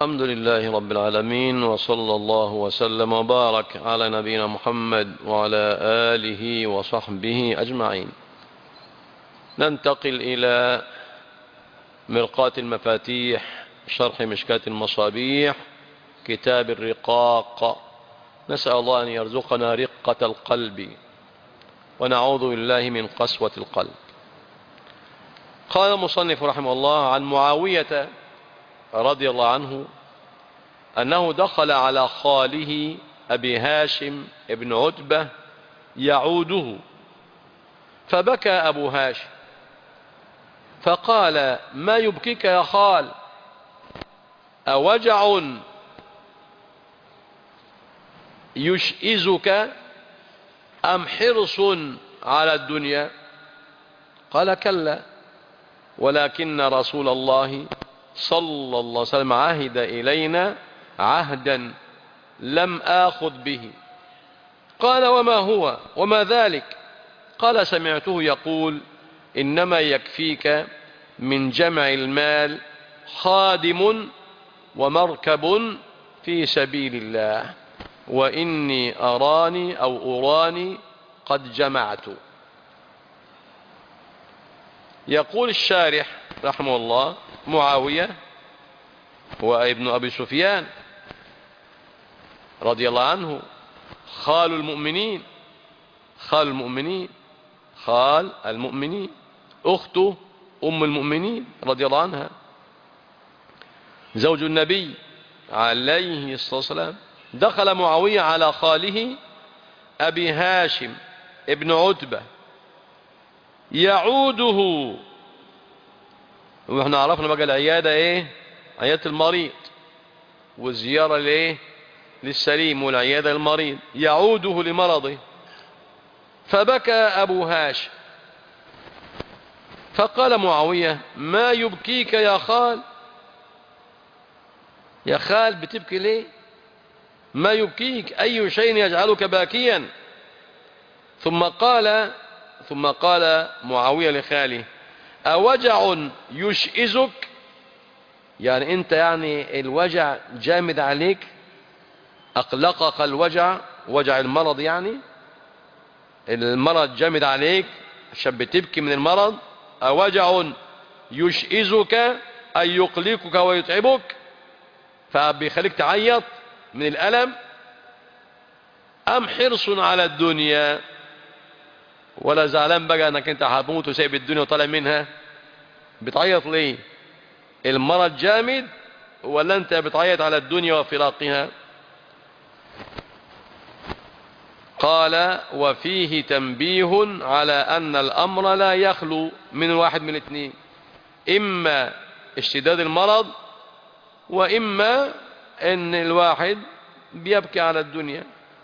الحمد لله رب العالمين، وصلى الله وسلم وبارك على نبينا محمد وعلى آله وصحبه أجمعين. ننتقل إلى مرقاة المفاتيح، شرح مشكاة المصابيح، كتاب الرقاق. نسأل الله أن يرزقنا رقة القلب ونعوذ بالله من قسوة القلب. قال المصنف رحمه الله عن معاوية رضي الله عنه أنه دخل على خاله أبي هاشم ابن عتبة يعوده، فبكى أبو هاشم فقال: ما يبكيك يا خال؟ أوجع يشئزك أم حرص على الدنيا؟ قال: كلا، ولكن رسول الله صلى الله عليه وسلم عهد إلينا عهدا لم آخذ به. قال: وما هو وما ذلك؟ قال: سمعته يقول: إنما يكفيك من جمع المال خادم ومركب في سبيل الله، وإني أراني قد جمعت. يقول الشارح رحمه الله: معاوية وابن أبي سفيان رضي الله عنه خال المؤمنين، أخت أم المؤمنين رضي الله عنها، زوج النبي عليه الصلاة والسلام. دخل معاوية على خاله أبي هاشم ابن عتبة يعوده، واحنا عرفنا بقى العيادة ايه؟ عيادة المريض، والزيارة ليه؟ للسليم، والعيادة للمريض. يعوده لمرضه، فبكى أبو هاشم فقال معاوية: ما يبكيك يا خال؟ يا خال بتبكي ليه؟ ما يبكيك؟ أي شيء يجعلك باكيا؟ ثم قال معاوية لخاله: أوجع يشئزك؟ يعني أنت الوجع جامد عليك، أقلقك الوجع، وجع المرض، المرض جامد عليك عشان بتبكي من المرض. أوجع يشئزك أي يقلقك ويتعبك، فبيخليك تعيط من الألم؟ أم حرص على الدنيا؟ ولا زعلان بقى أنك أنت هتموت وسايب الدنيا وطالع منها؟ بتعيط ليه؟ المرض جامد ولا أنت بتعيط على الدنيا وفراقها؟ قال: وفيه تنبيه على أن الأمر لا يخلو من واحد من الاثنين، إما اشتداد المرض، وإما أن الواحد بيبكي على الدنيا.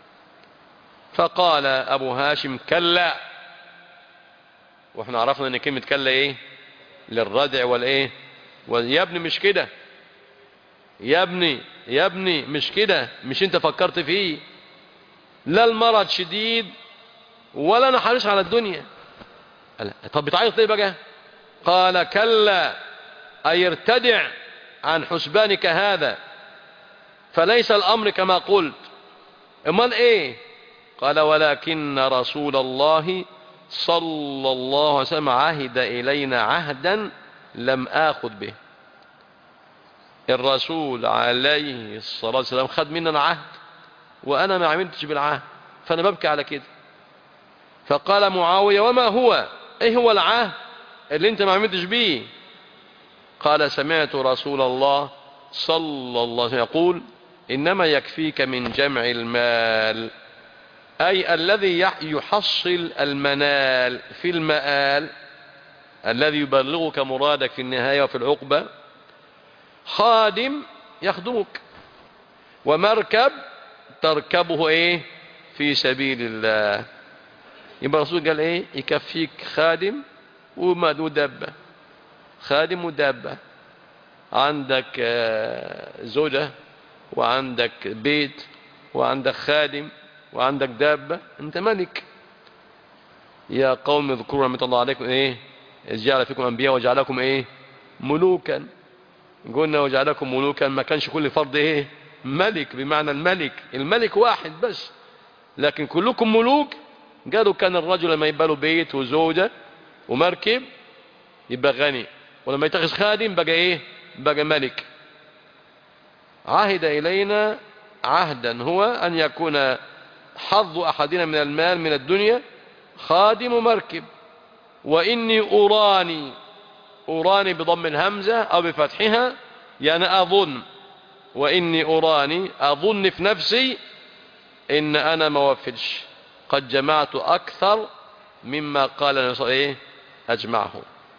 فقال أبو هاشم: كلا. واحنا عرفنا أن كلمة كلا إيه؟ للردع والإيه؟ يا ابني مش كده، يا ابني مش كده، مش انت فكرت فيه، لا المرض شديد ولا انا حريص على الدنيا. طب بتعيط ليه بقى؟ قال: كلا، أي ارتدع عن حسبانك هذا، فليس الأمر كما قلت. امال ايه؟ قال: ولكن رسول الله صلى الله عليه وسلم عهد إلينا عهدا لم آخذ به. الرسول عليه الصلاة والسلام خد مننا عهد وأنا ما عملتش بالعهد، فأنا ببكي على كده. فقال معاوية: وما هو؟ إيه هو العهد اللي أنت ما عملتش بيه؟ قال: سمعت رسول الله صلى الله عليه وسلم يقول: إنما يكفيك من جمع المال، أي الذي يحصل المنال في المآل، الذي يبلغك مرادك في النهاية وفي العقبة، خادم يخدمك، ومركب تركبه ايه؟ في سبيل الله. يبقى الرسول قال ايه؟ يكفيك خادم ودابة، خادم ودابة. عندك زوجة، وعندك بيت، وعندك خادم، وعندك دابة، انت ملك. يا قوم اذكروا نعمة الله عليكم ايه؟ إذ جعل فيكم انبياء وجعلكم ايه؟ ملوكا. قلنا وجعلكم ملوكا، ما كانش كل فرد ايه ملك بمعنى الملك واحد بس، لكن كلكم ملوك. قالوا كان الرجل لما يبقى له بيت وزوجة ومركب يبقى غني، ولما يتخذ خادم بقى ايه، بقى ملك. عهد إلينا عهدا هو أن يكون حظ أحدنا من المال من الدنيا خادم ومركب. وإني أراني بضم الهمزة أو بفتحها، يعني أظن، وإني أراني أظن في نفسي إن أنا ما وفرش، قد جمعت أكثر مما قال النبي إيه أجمعه.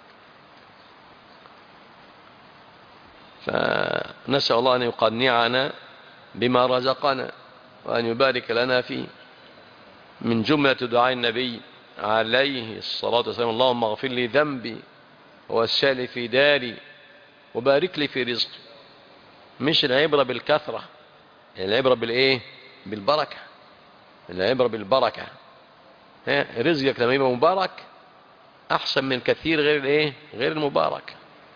فنسأل الله أن يقنعنا بما رزقنا وأن يبارك لنا فيه. من جملة دعاء النبي عليه الصلاة والسلام: اللهم اغفر لي ذنبي ووسع لي في داري وبارك لي في رزقي. مش العبرة بالكثرة، العبرة بالإيه؟ بالبركة. العبرة بالبركة. رزقك لما يبقى مبارك أحسن من كثير غير الإيه؟ غير المبارك.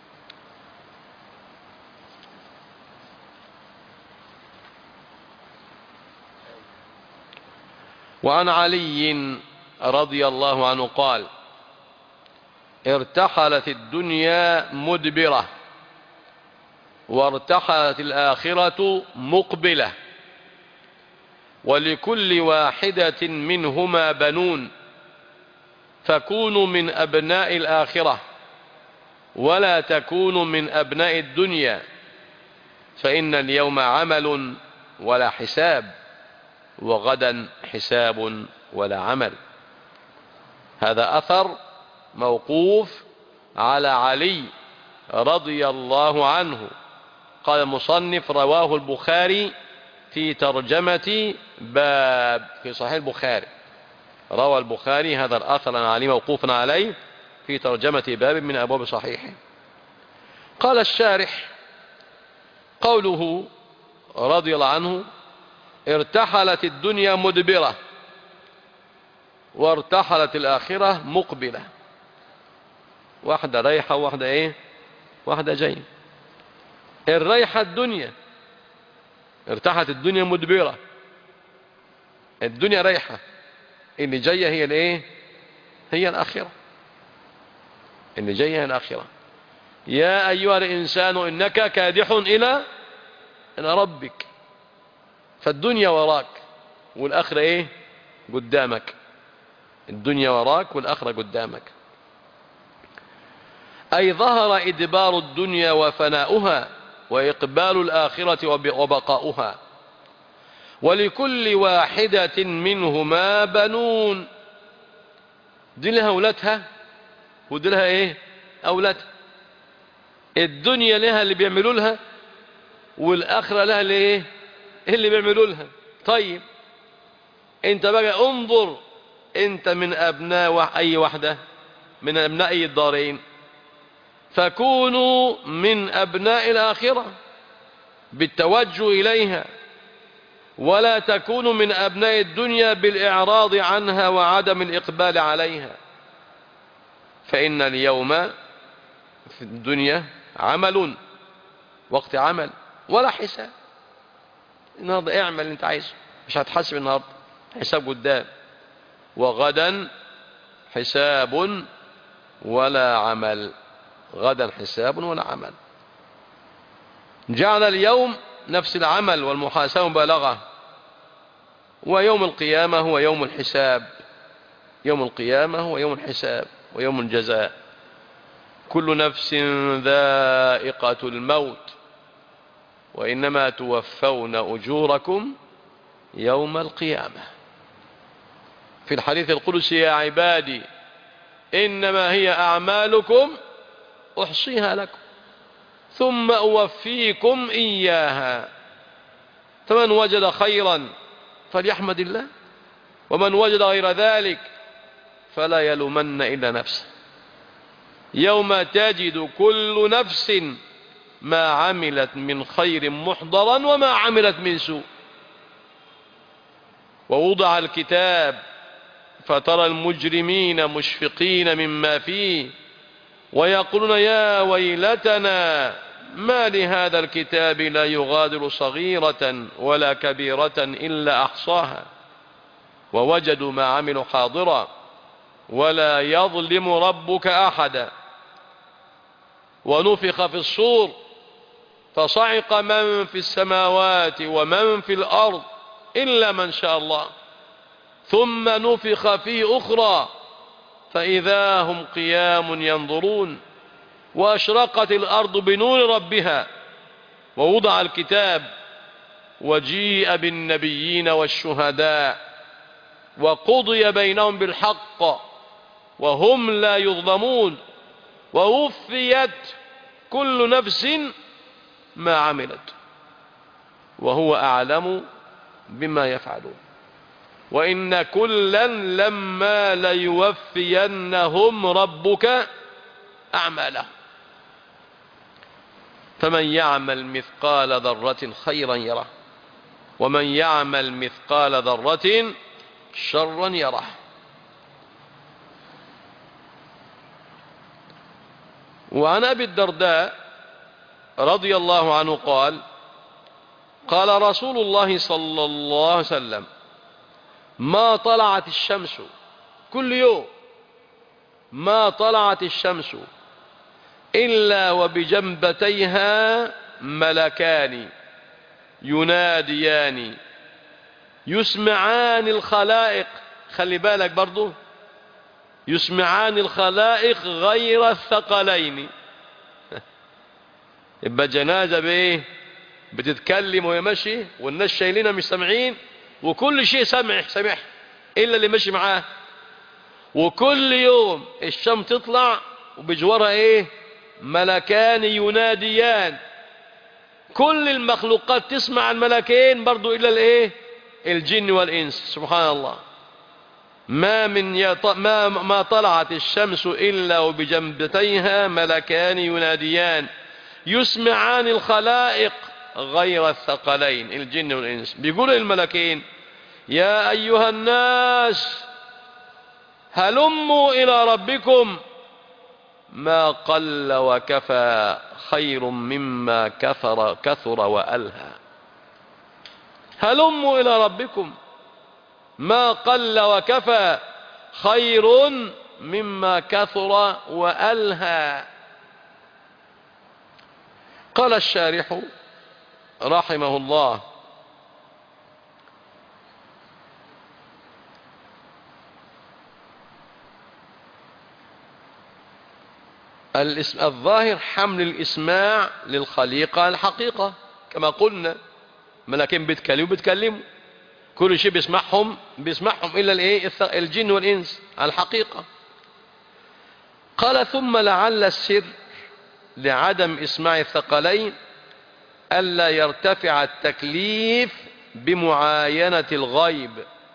وعن علي رضي الله عنه قال: ارتحلت الدنيا مدبرة وارتحلت الآخرة مقبلة، ولكل واحدة منهما بنون، فكونوا من أبناء الآخرة ولا تكونوا من أبناء الدنيا، فإن اليوم عمل ولا حساب، وغدا حساب ولا عمل. هذا أثر موقوف على علي رضي الله عنه. قال المصنف: رواه البخاري في ترجمة باب في صحيح البخاري. روى البخاري هذا الأثر عن علي موقوفا عليه في ترجمة باب من أبواب صحيحه. قال الشارح: قوله رضي الله عنه: ارتحلت الدنيا مدبرة وارتحلت الآخرة مقبلة. واحدة رايحة وواحدة ايه، واحدة جاية. الرايحة الدنيا، ارتحلت الدنيا مدبرة، الدنيا رايحة، اللي جاية هي الايه، هي الآخرة. اللي جاية هي الآخرة. يا أيها الإنسان إنك كادح إلى ربك. فالدنيا وراك والآخرة ايه، قدامك. الدنيا وراك والآخرة قدامك. أي ظهر إدبار الدنيا وفناؤها وإقبال الآخرة وبقاؤها. ولكل واحدة منهما بنون. دي لها أولادها ودي لها ايه، أولادها. الدنيا لها اللي بيعملوا لها، والآخرة لها اللي ايه، اللي بيعملوا لها. طيب انت بقى انظر، انت من أبناء أي واحدة من أبناء أي الدارين. فكونوا من أبناء الآخرة بالتوجه إليها، ولا تكونوا من أبناء الدنيا بالإعراض عنها وعدم الإقبال عليها. فإن اليوم في الدنيا عمل، وقت عمل ولا حساب. النهارده اعمل اللي انت عايزه، مش هتحاسب النهارده، حساب قدام. وغدا حساب ولا عمل. غدا حساب ولا عمل. جعل اليوم نفس العمل والمحاسبة مبالغة، ويوم القيامة هو يوم الحساب. يوم القيامة هو يوم الحساب ويوم الجزاء. كل نفس ذائقة الموت وإنما توفون أجوركم يوم القيامة. في الحديث القدسي: يا عبادي إنما هي أعمالكم أحصيها لكم ثم أوفيكم إياها، فمن وجد خيرا فليحمد الله، ومن وجد غير ذلك فلا يلومن إلا نفسه. يوم تجد كل نفس ما عملت من خير محضرا وما عملت من سوء. ووضع الكتاب فترى المجرمين مشفقين مما فيه ويقولون يا ويلتنا ما لهذا الكتاب لا يغادر صغيرة ولا كبيرة إلا أحصاها ووجدوا ما عملوا حاضرا ولا يظلم ربك أحدا. ونفخ في الصور فصعق من في السماوات ومن في الأرض إلا من شاء الله ثم نفخ فيه أخرى فإذا هم قيام ينظرون وأشرقت الأرض بنور ربها ووضع الكتاب وجيء بالنبيين والشهداء وقضي بينهم بالحق وهم لا يظلمون ووفيت كل نفس ما عملت وهو أعلم بما يفعلون وإن كلا لما ليوفينهم ربك أعمالهم فمن يعمل مثقال ذرة خيرا يره ومن يعمل مثقال ذرة شرا يره. وعن أبي الدرداء رضي الله عنه قال قال رسول الله صلى الله عليه وسلم ما طلعت الشمس كل يوم ما طلعت الشمس إلا وبجنبتيها ملكان يناديان يسمعان الخلائق. خلي بالك برضو يسمعان الخلائق غير الثقلين. يبقى جنازة بايه بتتكلم وهي ماشي والناس شايلينها مش سامعين وكل شيء سمع إلا اللي ماشي معاه. وكل يوم الشمس تطلع وبجوارها ايه ملكان يناديان. كل المخلوقات تسمع الملكين برضو إلا الايه الجن والإنس. سبحان الله. ما طلعت الشمس إلا وبجنبتيها ملكان يناديان يسمعان الخلائق غير الثقلين الجن والإنس. بيقول الملكين يا أيها الناس هلموا إلى ربكم ما قل وكفى خير مما كثر وألهى. هلموا إلى ربكم ما قل وكفى خير مما كثر وألهى. قال الشارح رحمه الله الظاهر حمل الإسماع للخليقة الحقيقة كما قلنا ملكين بيتكلموا كل شيء بيسمعهم إلا الجن والإنس على الحقيقة. قال ثم لعل السر لعدم إسماع الثقلين ألا يرتفع التكليف بمعاينة الغيب.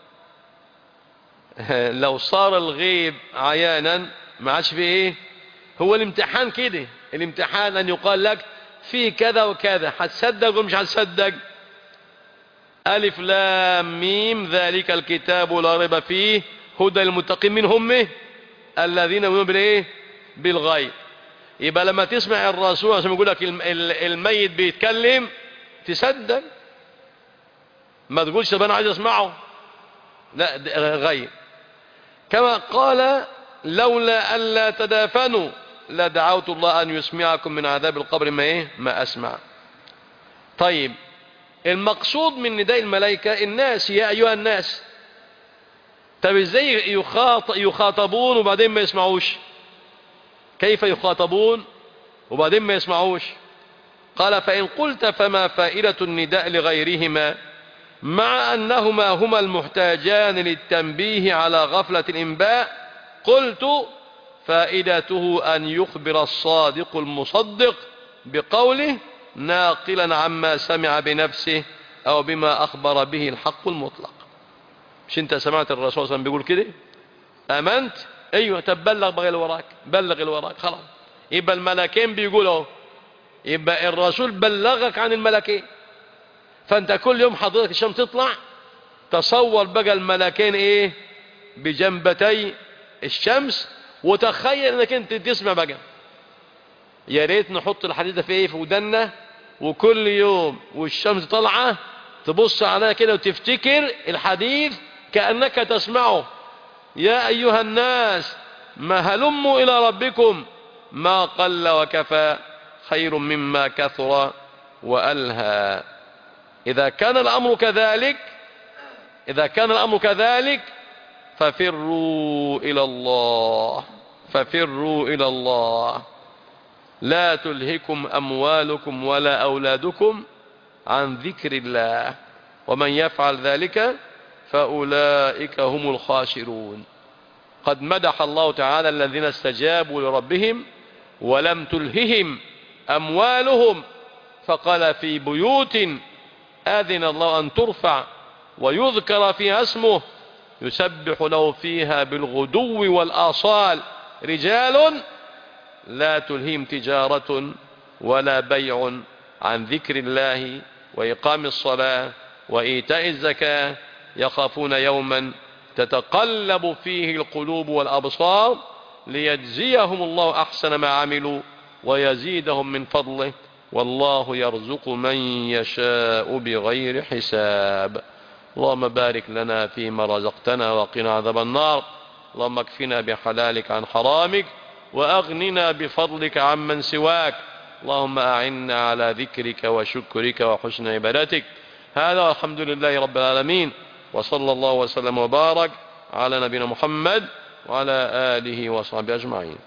لو صار الغيب عيانا ما عادش فيه ايه هو الامتحان كده. الامتحان أن يقال لك في كذا وكذا هتصدق ومش هتصدق. ألف لام ميم ذلك الكتاب لا ريب فيه هدى للمتقين من هم الذين يؤمنون بالايه بالغيب. يبقى لما تسمع الرسول عشان يقول لك الميت بيتكلم تصدق ما تقولش طب انا عايز اسمعه لا غيب. كما قال لولا ألا تدافنوا لدعوت الله أن يسمعكم من عذاب القبر ما أسمع. طيب المقصود من نداء الملائكة الناس يا أيها الناس. طب ازاي يخاطبون وبعدين ما يسمعوش؟ كيف يخاطبون وبعدين ما يسمعوش؟ قال فإن قلت فما فائدة النداء لغيرهما مع أنهما هما المحتاجان للتنبيه على غفلة الإنباء؟ قلت فائدته أن يخبر الصادق المصدق بقوله ناقلا عما سمع بنفسه أو بما أخبر به الحق المطلق. مش انت سمعت الرسول صلى الله عليه وسلم بيقول كده آمنت ايوه طب بلغ بقى اللي وراك خلاص. يبقى الملكين بيقولوا يبقى الرسول بلغك عن الملكين. فانت كل يوم حضرتك الشمس تطلع تصور بقى الملكين ايه بجنبتي الشمس وتخيل انك انت تسمع بقى يا ريت نحط الحديث ده في ايه، في ودنا، وكل يوم والشمس طالعه تبص عليها كده وتفتكر الحديث كأنك تسمعه. يا أيها الناس ما هلموا إلى ربكم ما قل وكفى خير مما كثر وألهى. إذا كان الأمر كذلك ففروا إلى الله، ففروا إلى الله. لا تلهكم أموالكم ولا أولادكم عن ذكر الله ومن يفعل ذلك فأولئك هم الخاسرون. قد مدح الله تعالى الذين استجابوا لربهم ولم تلههم أموالهم، فقال في بيوت أذن الله أن ترفع ويذكر فيها اسمه يسبح له فيها بالغدو والآصال رجال لا تلههم تجارة ولا بيع عن ذكر الله وإقام الصلاة وإيتاء الزكاة يخافون يوما تتقلب فيه القلوب والأبصار ليجزيهم الله أحسن ما عملوا ويزيدهم من فضله والله يرزق من يشاء بغير حساب. اللهم بارك لنا فيما رزقتنا وقنا عذاب النار. اللهم اكفنا بحلالك عن حرامك وأغننا بفضلك عمن سواك. اللهم أعنا على ذكرك وشكرك وحسن عبادتك. هذا والحمد لله رب العالمين، وصلى الله وسلم وبارك على نبينا محمد وعلى آله وصحبه أجمعين.